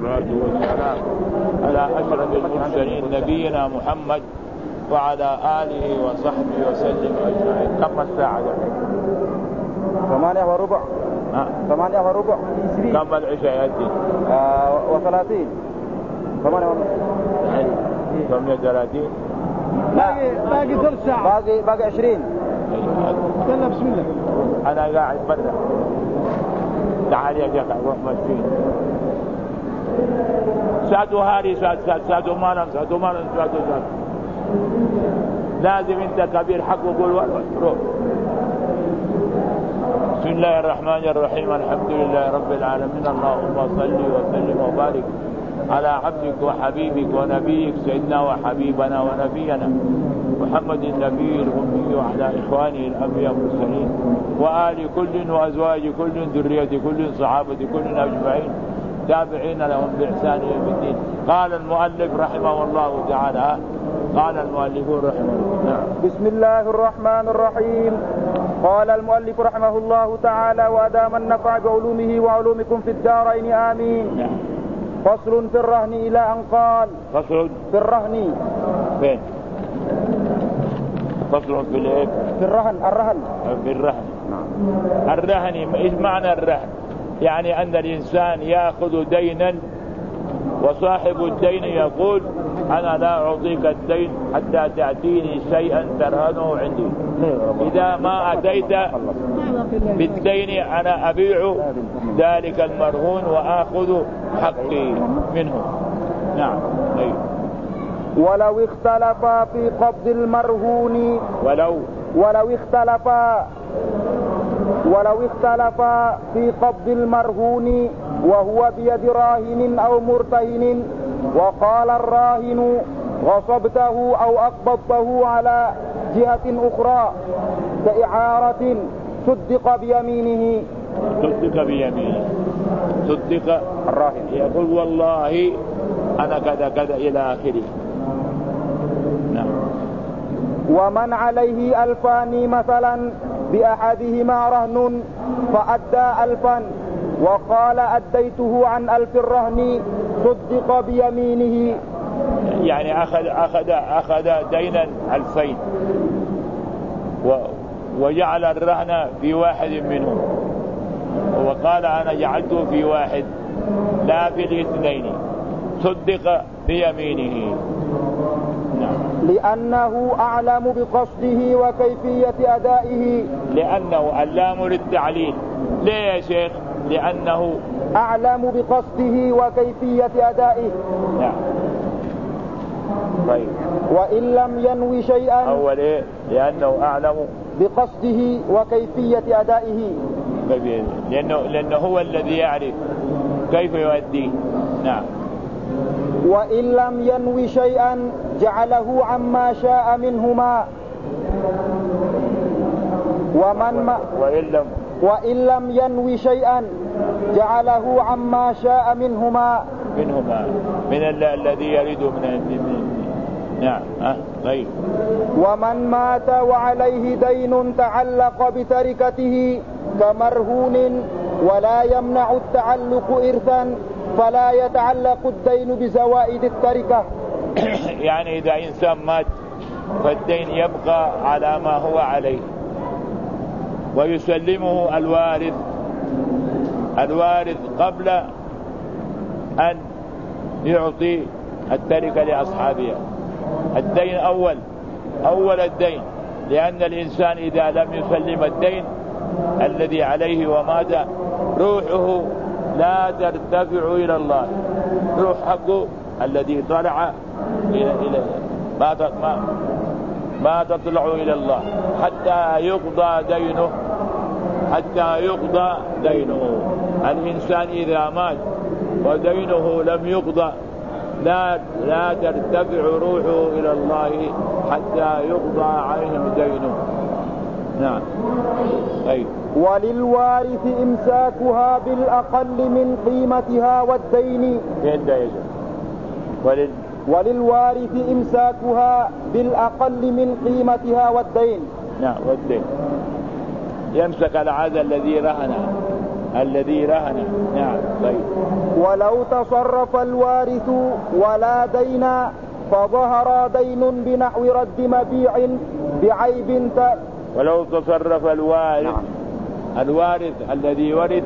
والصلاة والسلام على أشرف المرسلين نبينا محمد وعلى آله وصحبه وسلم أجمعين. كم الساعة؟ 8:15. 8:15. كم العشاء يأتي؟ و30. 8:30. باقي ثلث ساعة. باقي 20. يلا بسم الله. أنا قاعد برا. تعال يا شيخ روح مسكين. سادو هاري سادو مالم. لازم انت كبير حق وقول روح. بسم الله الرحمن الرحيم. الحمد لله رب العالمين. اللهم صل وسلم وبارك على عبدك وحبيبك ونبيك سيدنا وحبيبنا ونبينا محمد النبي الأمي وعلى إخوانه الأنبياء المرسلين وآل كل وأزواج كل ذرية كل صحابة كل أجمعين تابعين لهم بإحسان يوم الدين. قال المؤلف رحمه الله تعالى. قال المؤلفون رحمه الله. بسم الله الرحمن الرحيم. قال المؤلف رحمه الله تعالى وأدام النفع بعلومه وعلومكم في الدارين آمين. فصل في الرهن إلى أن قال. فصل في الرهن. فين؟ فصل في الايه؟ في الرهن. في الرهن. الرهن ايش معنى الرهن؟ يعني أن الإنسان يأخذ دينا وصاحب الدين يقول أنا لا أعطيك الدين حتى تأتيني شيئا ترهنه عندي. إذا ما أتيت بالدين أنا أبيع ذلك المرهون وآخذ حقي منه. نعم. ولو اختلفا في قبض المرهون. ولو اختلفا في قبض المرهون وهو بيد راهن أو مرتهن وقال الراهن غصبته أو أقبضته على جهة أخرى كإعارة صدق بيمينه. صدق الراهن يقول والله أنا كذا إلى آخره. نعم. ومن عليه 2000 مثلا بأحدهما رهن فأدى 1000 وقال أديته عن 1000 الرهن صدق بيمينه. يعني أخذ دينا 2000 وجعل الرهن في واحد منهم وقال أنا جعلته في واحد لا في الاثنين صدق بيمينه. لأنه أعلم بقصده وكيفية أدائه. لأنه اللام للتعليل. ليه يا شيخ؟ لأنه أعلم بقصده وكيفية أدائه. نعم. طيب. وإن لم ينوي شيئا. أول إيه؟ لأنه أعلم بقصده وكيفية أدائه. لأنه هو الذي يعرف كيف يؤديه. نعم. وإن لم ينوي شيئا جعله عما شاء منهما. وإن لم ينوي شيئا جعله عما شاء منهما من الذي يريد من. نعم. طيب. ومن مات وعليه دين تعلق بتركته كمرهون ولا يمنع التعلق إرثا فلا يتعلق الدين بزوائد التركة. يعني إذا إنسان مات فالدين يبقى على ما هو عليه ويسلمه الوارث قبل أن يعطي التركة لأصحابها. الدين أول الدين، لأن الإنسان إذا لم يسلم الدين الذي عليه ومات روحه لا ترتفع إلى الله. روح حقه الذي طلع إلى ما تطلع إلى الله حتى يقضى دينه. الإنسان إذا مات ودينه لم يقضى لا ترتفع روحه إلى الله حتى يقضى عنه دينه. نعم. أي. وللوارث إمساكها بالأقل من قيمتها والدين. وللوارث إمساكها بالأقل من قيمتها والدين. نعم. والدين يمسك العزل الذي رهنه الذي رهن. نعم. طيب. ولو تصرف الوارث ولا دين فظهر دين بنحو رد مبيع بعيب ولو تصرف الوارث. نعم. الوارث الذي ورث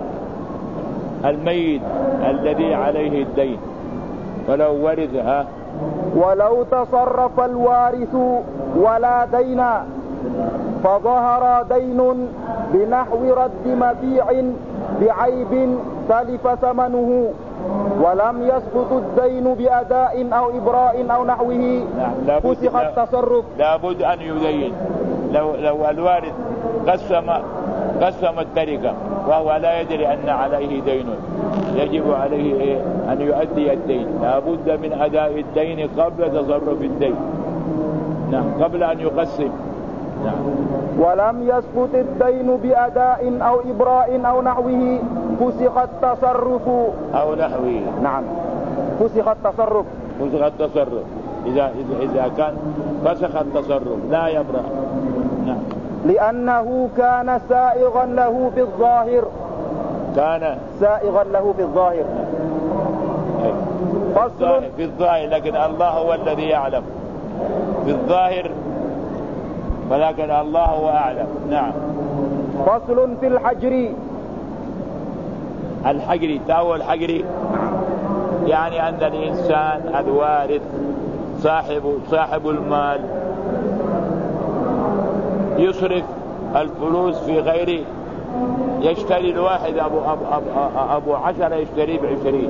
الميت الذي عليه الدين، ولو ورثها. ولو تصرف الوارث ولا دين فظهر دين بنحو رد مبيع بعيب تلف ثمنه ولم يسقط الدين بأداء أو إبراء أو نحوه فسخ التصرف. لابد أن يدين. لو الوارث قسم التركة وهو لا يدري أن عليه دين، يجب عليه أن يؤدي الدين. لابد من أداء الدين قبل تصرف الدين. نعم. قبل أن يقسم. نعم. ولم يسقط الدين بأداء أو إبراء أو نحوه فسخ التصرف. أو نحوه. نعم. فسخ التصرف. فسخ التصرف إذا كان فسخ التصرف لا يبرأ. نعم. لأنه كان سائغا له في الظاهر. كان سائغا له في الظاهر. فصل في الظاهر، لكن الله هو الذي يعلم في الظاهر، ولكن الله هو أعلم. نعم. فصل في الحجر. الحجر تاو الحجر يعني أن الإنسان الوارث صاحب المال يصرف الفلوس في غير، يشتري الواحد أبو 10 يشتري ب20،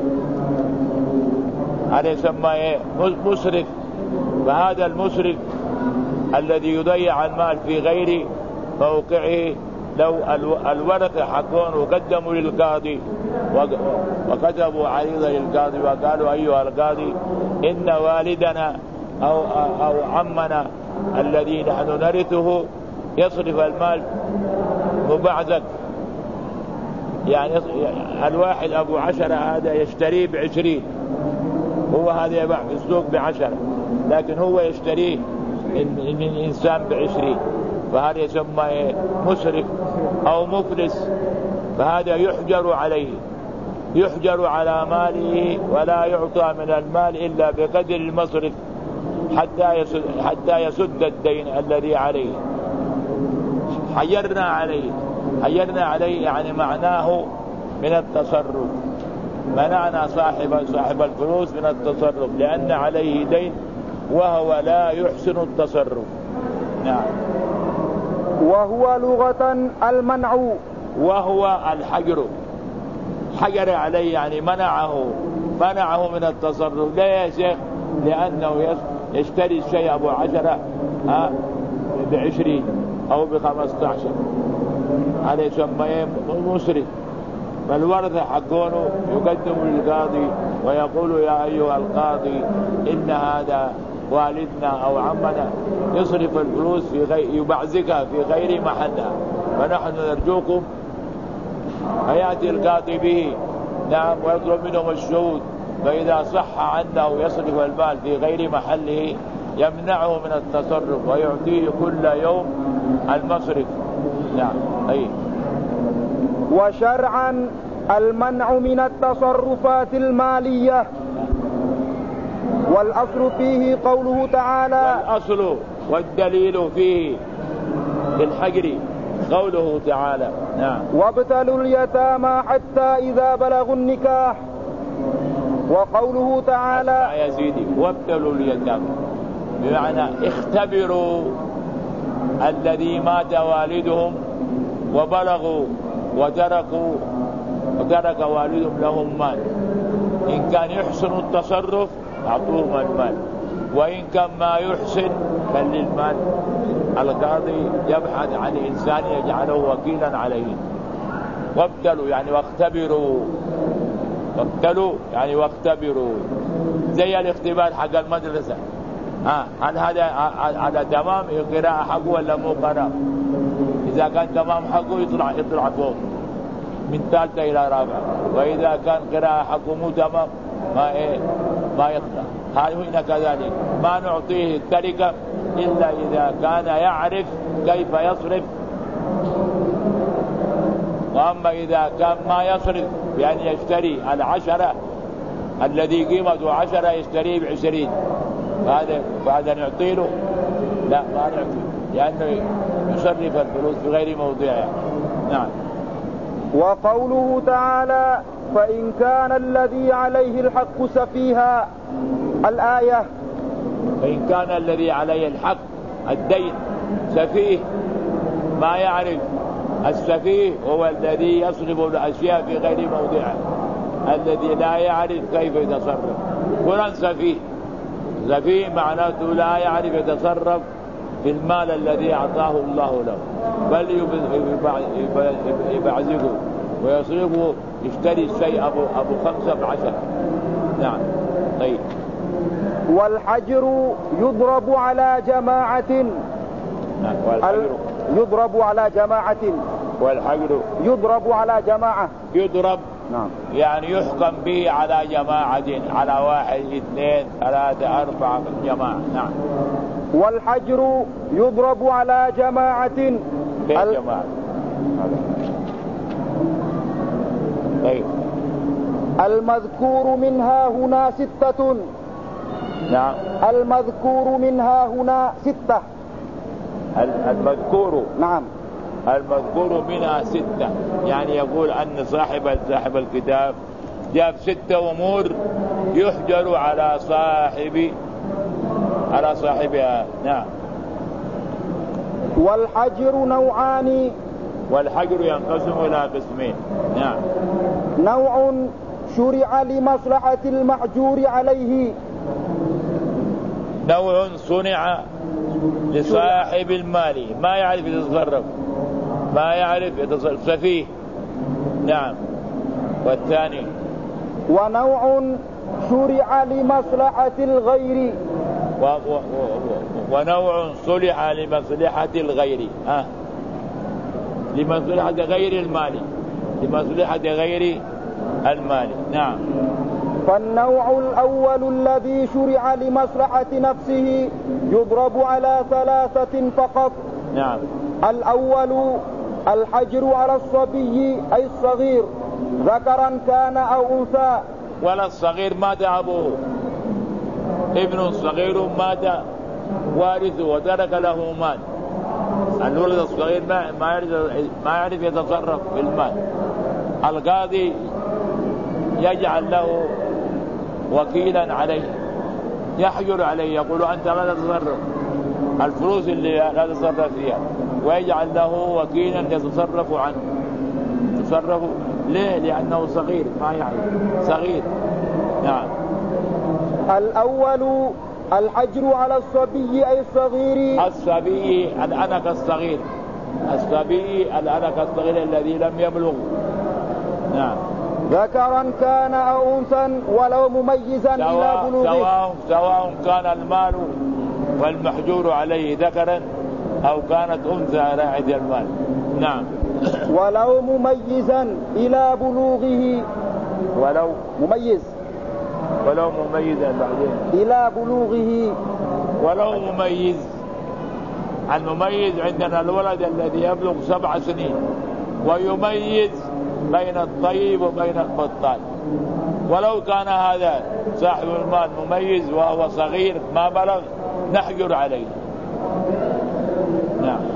هذا يسمى مسرف. فهذا المسرف الذي يضيع المال في غير موقعه، لو الورثة حقون وقدموا للقاضي وكتبوا عريضة للقاضي وقالوا أيها القاضي إن والدنا أو عمنا الذي نحن نرثه يصرف المال مبعزك، يعني الواحد أبو 10 هذا يشتريه ب20، هو هذا يباع في السوق ب10، لكن هو يشتريه من إنسان ب20، فهذا يسمى مسرف أو مفلس. فهذا يحجر عليه، يحجر على ماله ولا يعطى من المال إلا بقدر المصرف حتى يسد الدين الذي عليه. حيرنا عليه يعني معناه من التصرف، منعنا صاحب الفلوس من التصرف لأن عليه دين وهو لا يحسن التصرف. نعم. وهو لغة المنع، وهو الحجر، حجر عليه يعني منعه من التصرف. لا يا شيخ، لأنه يشتري الشيء أبو 10 ب20 أو ب15، هذا يسمى مسرف. فالورثة حقونه يقدم للقاضي ويقول يا أيها القاضي إن هذا والدنا أو عمنا يصرف الفلوس يبعزكها في غير محلها، فنحن نرجوكم. فيأتي القاضي به نعم ويطلب منهم الشهود، فإذا صح عنه يصرف المال في غير محله يمنعه من التصرف ويعطيه كل يوم المصرف. نعم. أي. وشرعا المنع من التصرفات المالية، والأصل فيه قوله تعالى. والأصل والدليل فيه بالحجر قوله تعالى. نعم. وابتلوا اليتامى حتى إذا بلغوا النكاح، وقوله تعالى يا سيدي وابتلوا اليتامى بمعنى اختبروا الذي مات والدهم وبلغوا وترك والدهم لهم مال، إن كان يحسن التصرف أعطوهم المال، وإن كان ما يحسن فللمال. القاضي يبحث عن إنسان يجعله وكيلا عليه. وابتلوا يعني واختبروا، وابتلوا يعني واختبروا، زي الاختبار حق المدرسة. هل هذا تمام القراءة حقه ولا مو قراءة؟ إذا كان تمام حقه يطلع فوق من ثالثة إلى رابعة، وإذا كان قراءة حقه مو تمام ما يطلع. هنا كذلك ما نعطيه التركة إلا إذا كان يعرف كيف يصرف وأما إذا كان ما يصرف بأن يشتري 10 الذي قيمته 10 يشتريه ب20 فهذا نعطيله؟ لا ما نعطيه، لأنه يصرف الفلوس في غير موضعها. نعم. وقوله تعالى فإن كان الذي عليه الحق سفيها، الآية. فإن كان الذي عليه الحق الدين سفيه، ما يعرف. السفيه هو الذي يصرف الأشياء في غير موضعها، الذي لا يعرف كيف يتصرف. فلان سفيه معناته لا يعرف يتصرف في المال الذي أعطاه الله له، بل يبعزقه ويصرفه، يشتري الشيء أبو 5 ب10. نعم. طيب. والحجر يضرب على جماعة. نعم. والحجر يضرب على جماعة. والحجر يضرب على جماعة. يضرب. نعم. يعني يحكم به على جماعة، على 1 2 3 4 جماعة. نعم. والحجر يضرب على جماعة. جماعة. طيب. المذكور منها هنا 6. نعم. المذكور منها هنا 6. المذكور. نعم. المذكور منها 6، يعني يقول أن صاحب الكتاب جاب 6 أمور يحجر على صاحبها. نعم. والحجر نوعان. والحجر ينقسم إلى قسمين. نعم. نوع شرع لمصلحة المحجور عليه. نوع صنع لصاحب المال، ما يعرف يتصرف، سفيه. نعم. والثاني. ونوع شرع لمصلحة الغير. ونوع صلح لمصلحة الغير، لمصلحة غير المال، لمصلحة غير المال. نعم. فالنوع الأول الذي شرع لمصلحة نفسه يضرب على 3 فقط. نعم. الأول الحجر على الصبي أي الصغير، ذكرا كان أو أنثى. ولا الصغير مات أبوه، ابن صغير مات وارثه وترك له مال. الولد الصغير ما يعرف يتصرف في المال، القاضي يجعل له وكيلا عليه، يحجر عليه، يقول أنت لا تتصرف الفلوس اللي لا تتصرف فيها، ويجعل له وكيلا يتصرف عنه. يتصرف ليه؟ لأنه صغير ما يعرف، صغير. نعم. الأول الحجر على الصبي أي الصغير. الصبي الأنك الصغير، الصبي الأنك الصغير الذي لم يبلغ. نعم. ذكرا كان أو أنثى ولو مميزا إلى بلوغه. سواء كان المال والمحجور عليه ذكرا أو كانت أنثى راعية المال. نعم. ولو مميزا إلى بلوغه. ولو مميزا بعدين إلى بلوغه. ولو مميز. المميز عندنا الولد الذي يبلغ 7 سنين ويميز بين الطيب وبين البطال. ولو كان هذا صاحب المال مميز وهو صغير ما بلغ نحجر عليه. نعم.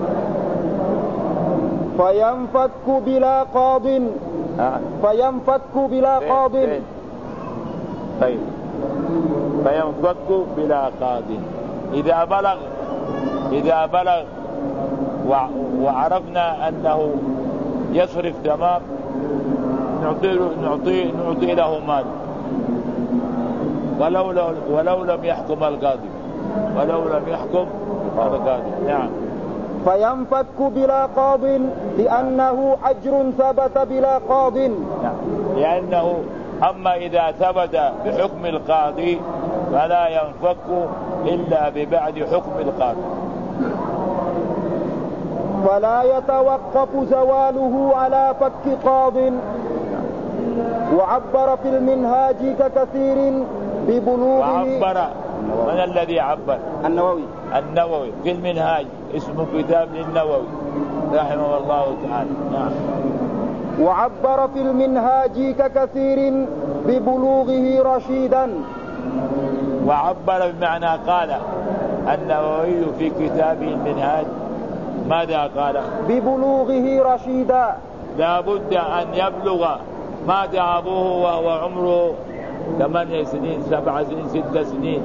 فينفك بلا قاض. فينفك بلا قاض. طيب. فينفك بلا قاض إذا بلغ وعرفنا أنه يصرف تمام نعطي له مال ولو لم يحكم القاضي. نعم. فينفك بلا قاض لأنه أجر ثبت بلا قاض. نعم. لأنه أما إذا ثبت بحكم القاضي فلا ينفك إلا ببعد حكم القاضي. فلا يتوقف زواله على فك قاض. وعبر في المنهاج ككثير ببلوغه. وعبر من الذي عبر؟ النووي في المنهاج، اسم كتاب للنووي رحمه الله تعالى. نعم. وعبر في المنهاج ككثير ببلوغه رشيدا. وعبر بمعنى قال النووي في كتابه المنهاج ماذا قال؟ ببلوغه رشيدا، لا بد أن يبلغ ما أبوه وهو عمره 8 سنين 7 سنين 6 سنين.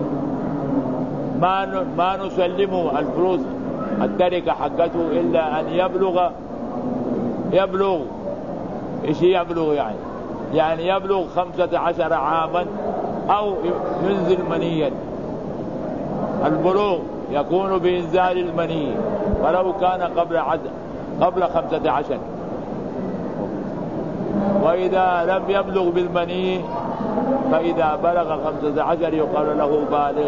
ما نسلمه الفلوس التركة حقته إلا أن يبلغ إيش يبلغ يعني يبلغ 15 عاما أو ينزل منيا. البلوغ يكون بإنزال المني ولو كان قبل 15. وإذا لم يبلغ بالمني فإذا بلغ 15 يقال له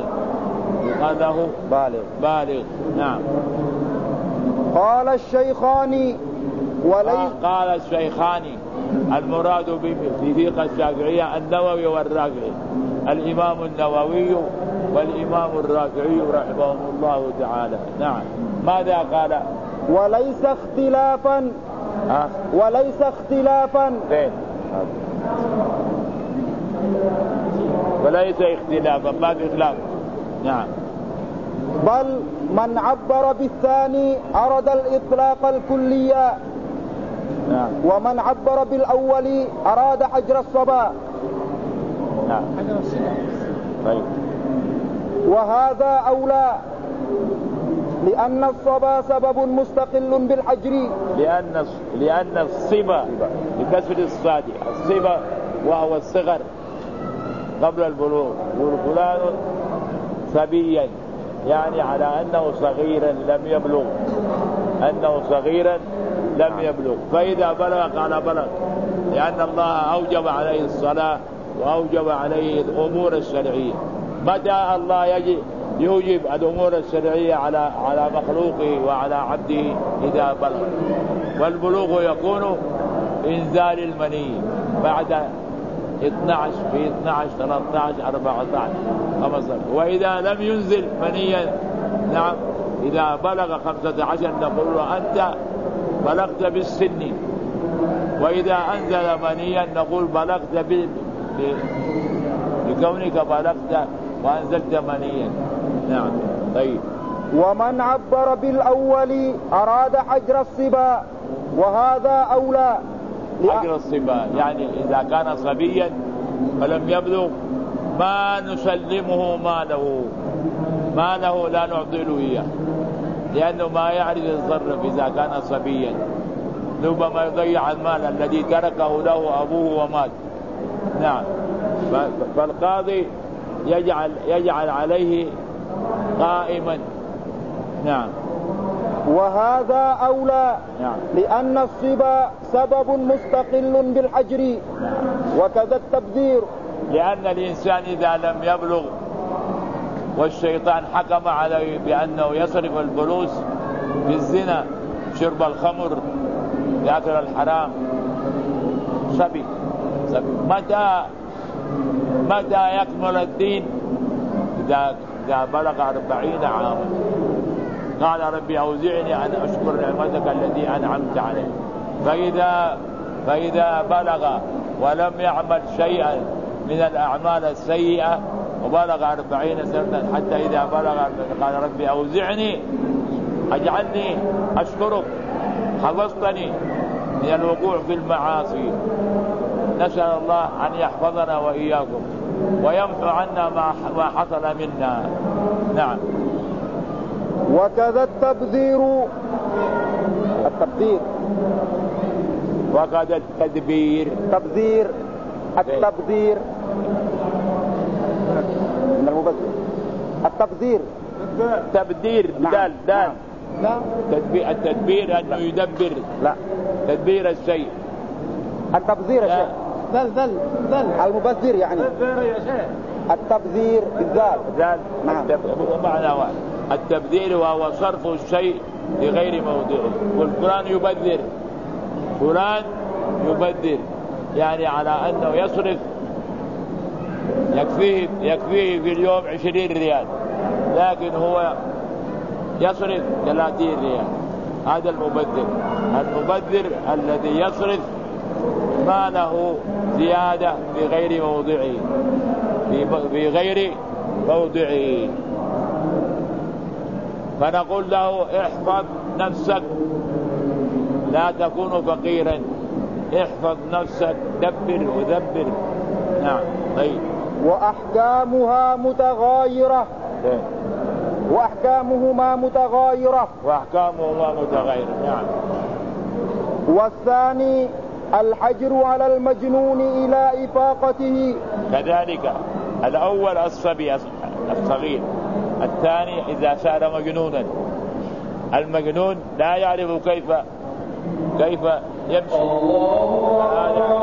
بالغ. نعم. قال الشيخان قال الشيخان المراد في فقه الشافعية النووي والرافعي، الإمام النووي والإمام الرافعي رحمهم الله تعالى. نعم. ماذا قال؟ وليس اختلافا فين؟ وليس اختلافا ما في خلاف. نعم. بل من عبر بالثاني أراد الإطلاق الكلي. نعم. ومن عبر بالأول أراد حجر الصبا. نعم. طيب. وهذا أولى لأن الصبا سبب مستقل بالحجر. لأن الصبا بكسر الصاد الصبا وهو الصغر قبل البلوغ، فلان صبيا يعني على أنه صغيرا لم يبلغ. فإذا بلغ قال بلغ، لأن الله أوجب عليه الصلاة وأوجب عليه الأمور الشرعية. متى الله يوجب الأمور الشرعية على مخلوقه وعلى عبده؟ إذا بلغ. والبلوغ يكون إنزال المني بعد 12 في 12 13 14 15. وإذا لم ينزل منيا نعم إذا بلغ 15 نقول له أنت بلغت بالسن. وإذا أنزل منيا نقول بلغت بكونك بلغت وأنزلت منيا. نعم. طيب. ومن عبر بالأول أراد حجر الصبا وهذا أولى. حجر الصبا يعني إذا كان صبيا فلم يبلغ ما نسلمه ماله لا نعطي له إياه، لأنه ما يعرف يتصرف إذا كان صبيا. ربما يضيع المال الذي تركه له أبوه ومات. نعم. فالقاضي يجعل عليه قائما. نعم. وهذا أولى نعم. لأن الصبا سبب مستقل بالحجر. نعم. وكذا التبذير، لأن الإنسان إذا لم يبلغ والشيطان حكم عليه بأنه يصرف الفلوس في الزنا، شرب الخمر، يأكل الحرام، صبي. متى يكمل الدين؟ إذا بلغ 40 عاما. قال ربي أوزعني أن أشكر نعمتك التي أنعمت علي. فإذا بلغ ولم يعمل شيئا من الأعمال السيئة وبلغ 40 سنة حتى إذا بلغ قال ربي أوزعني أجعلني أشكرك، حفظتني من الوقوع في المعاصي. نسأل الله أن يحفظنا وإياكم ويمحو عنا ما حصل منا. نعم. وكذا التبذير وكذا التدبير التبذير من المبذر. التبذير تبذير دال. التدبير أنه يدبر. لا. تدبير الشيء. التبذير يا شيخ. ذل المبذر يعني. التبذير بالذال. نعم. معنى واحد. التبذير وهو صرف الشيء لغير موضعه. فلان يبذر يعني على أنه يصرف يكفيه في اليوم 20 ريال، لكن هو يصرف 30 ريال. هذا المبذر الذي يصرف ما له زيادة في غير موضعه، في غير موضعه. فنقول له احفظ نفسك لا تكون فقيرا، احفظ نفسك، دبر ودبر. نعم. طيب. وأحكامها متغايرة. وأحكامهما متغايرة. نعم. والثاني الحجر على المجنون إلى إفاقته. كذلك الأول الصبي الصغير، الثاني إذا صار مجنونا. المجنون لا يعرف كيف يمشي.